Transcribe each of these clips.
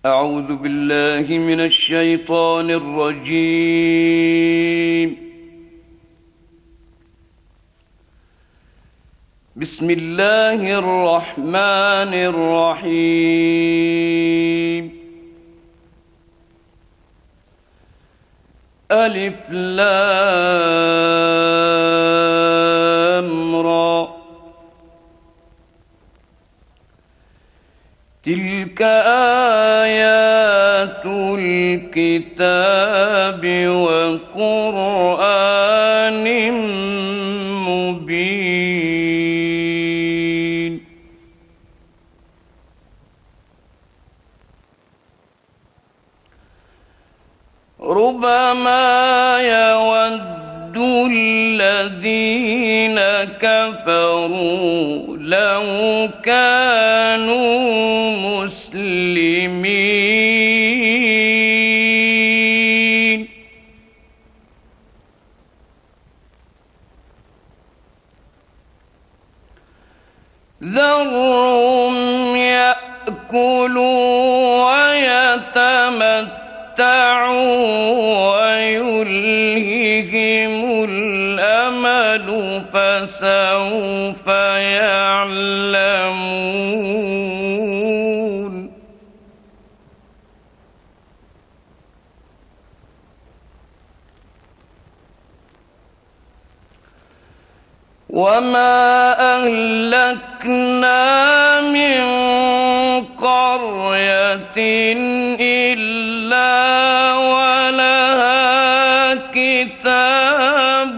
أعوذ بالله من الشيطان الرجيم. بسم الله الرحمن الرحيم. ألف لام را، تلك آيات الكتاب وقرآن مبين. ربما يود الذين كفروا لو كانوا مسلمين، ذرهم يأكلوا ويتمتعوا ويلههم الأمل فسوف يعلمون. وما أهلكنا من قرية إلا ولها كتاب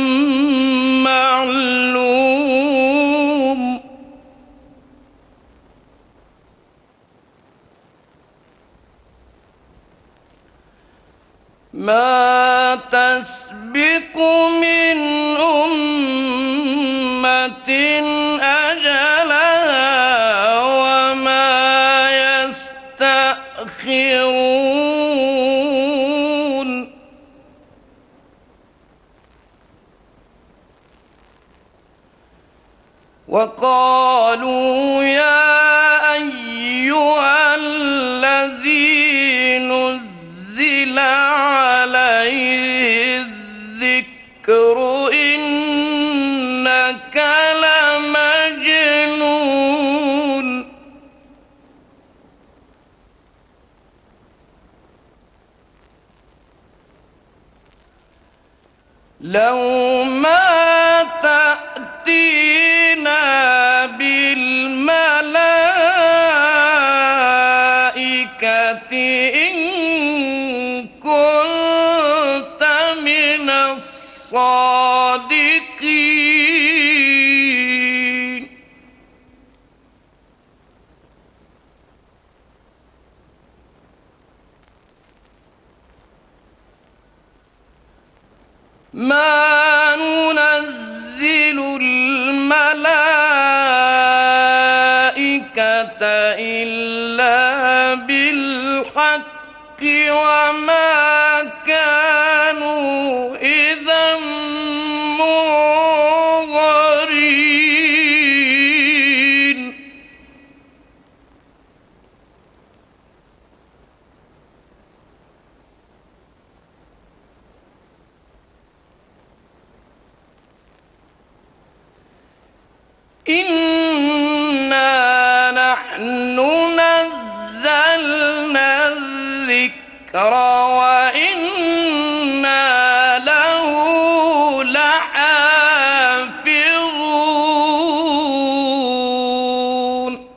معلوم. ما تسبق من أمة أجلها وما يستأخرون. وقالوا يا أيها الذي نزل عليه الذكر إنك لمجنون. لو ما تأتينا بالملائكة إن كنت من الصادقين. ما ننزل الملائكة إلا بالحق وما كانوا إذا منظرين. إنا نحن نزلنا الذكر وإنا له لحافظون.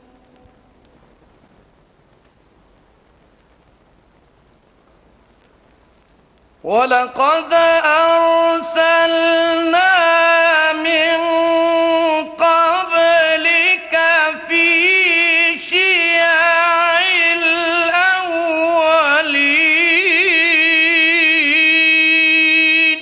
ولقد أرسلنا من قبلك في شيع الأولين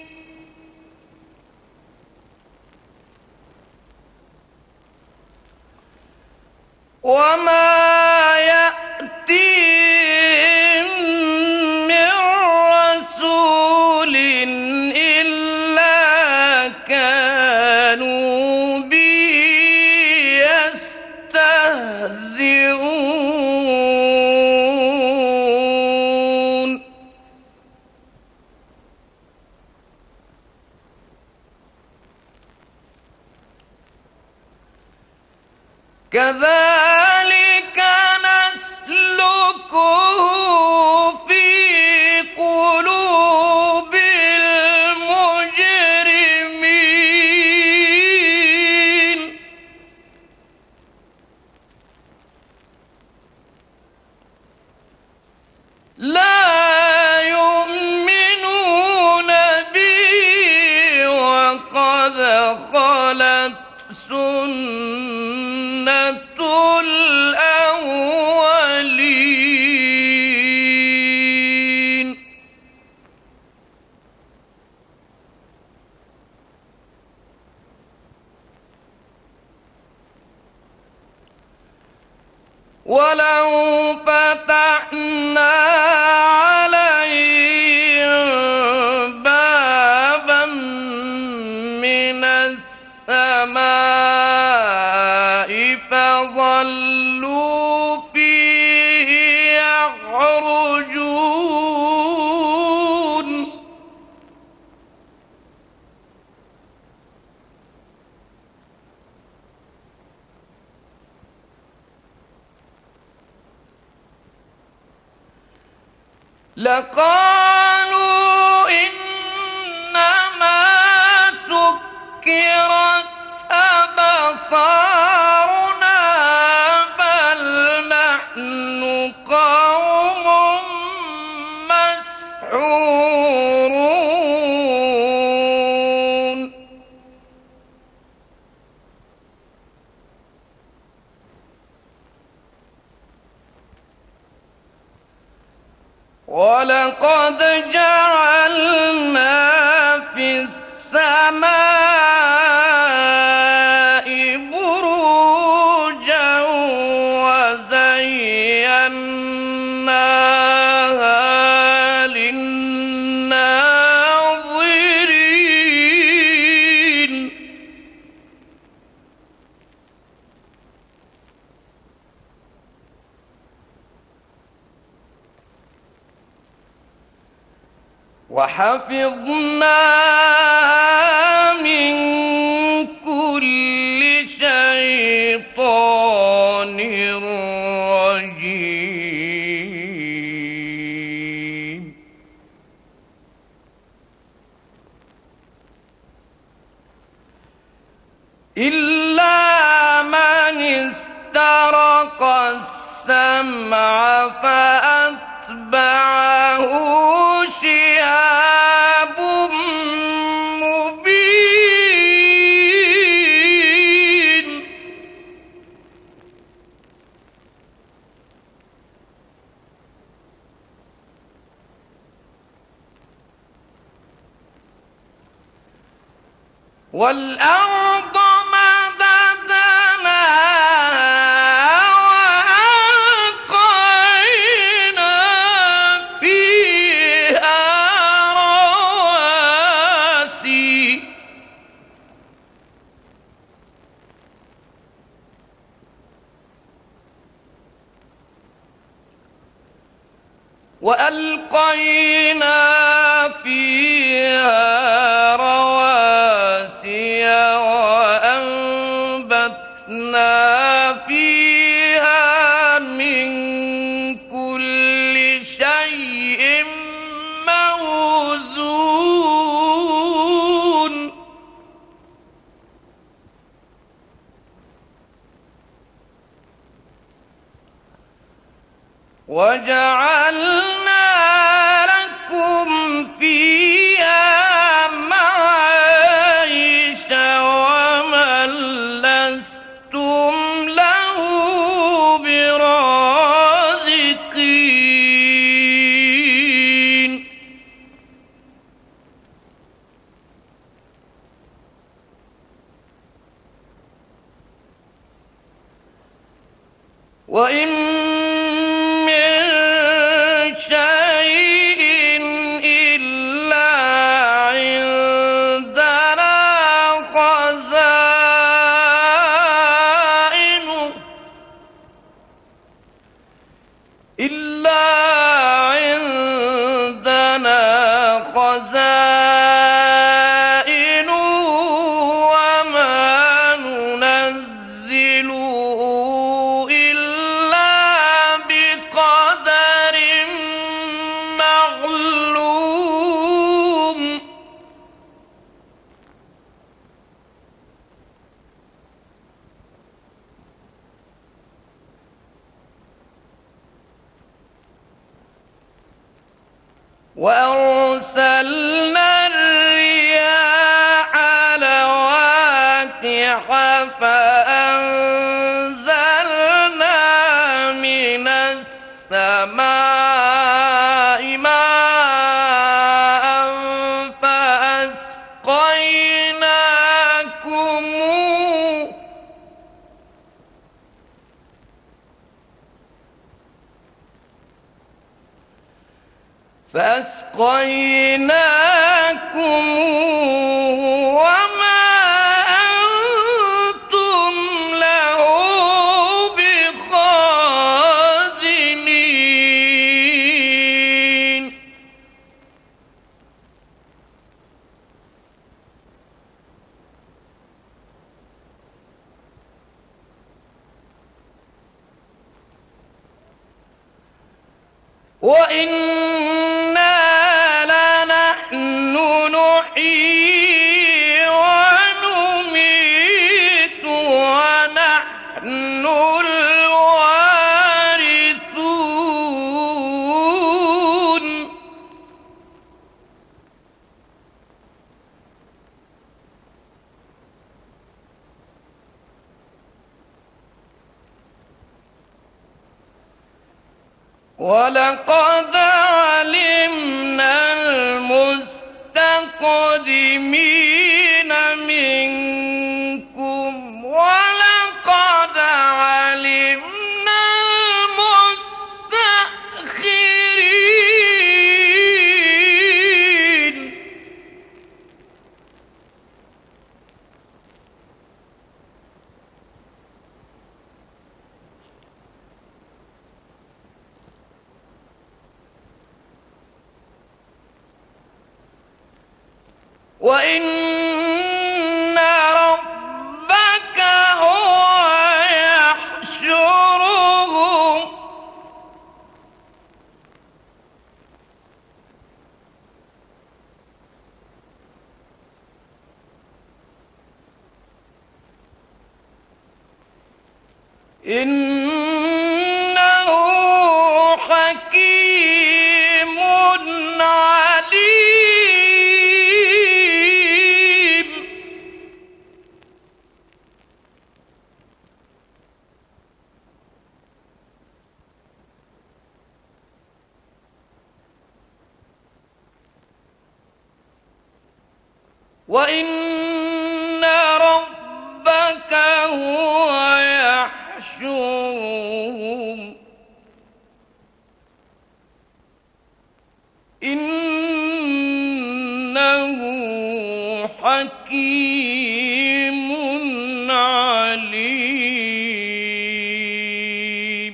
وما يأتيهم من رسول إلا كذلك نسلكه في قلوب المجرمين لا يؤمنون بي وقد خلت سنة الأولين ولو فتحنا عليهم بابا من السماء فظلوا فيه يعرجون لقالوا إنما سكرت أبصارنا بل نحن قوم مسحورون ولقد جعلنا في السماء بروجا وزيناها للناظرين وحفظناها من كل شيطان رجيم إلا من استرق السمع فأتبعه شهاب مبين والأرض مددناها وألقينا فيها رواسي وأنبتنا فيها من كل شيء موزون وجعلنا لكم فيها معايش ومن لستم له برازقين وإن إلا عندنا خزائن وما ننزله وأرسلنا الرياح لواقح فأنزلنا من السماء ماء فأسقيناكم وما أنتم له بخازنين. وإنا لنحن نحيي ونميت ونحن الوارثون. ولقد علمنا المستقدمين منكم ولقد علمنا المستأخرين. وإن ربك هو يحشرهم إنه حكيم عليم. وإن ربك هو يحشرهم إنه حكيم عليم.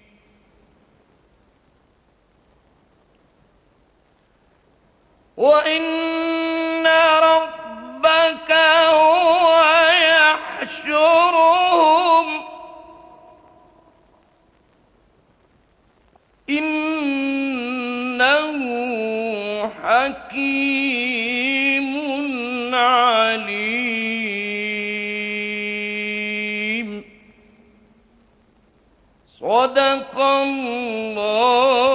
وإن ربك هو يحشرهم إنه حكيم عليم. صدق الله